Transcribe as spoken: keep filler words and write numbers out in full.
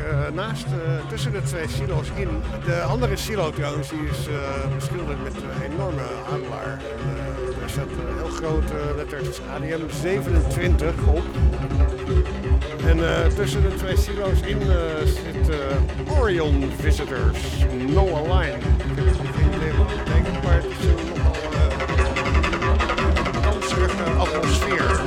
uh, naast, uh, tussen de twee silo's in. De andere silo trouwens, die is uh, beschilderd met een enorme adelaar. En, uh, er staat uh, heel grote letters A D M zevenentwintig op. En uh, tussen de twee silo's in uh, zit uh, Orion Visitors, No Align. Ik heb geen idee wat dat betekent, maar het is een nogal uh, danserige atmosfeer.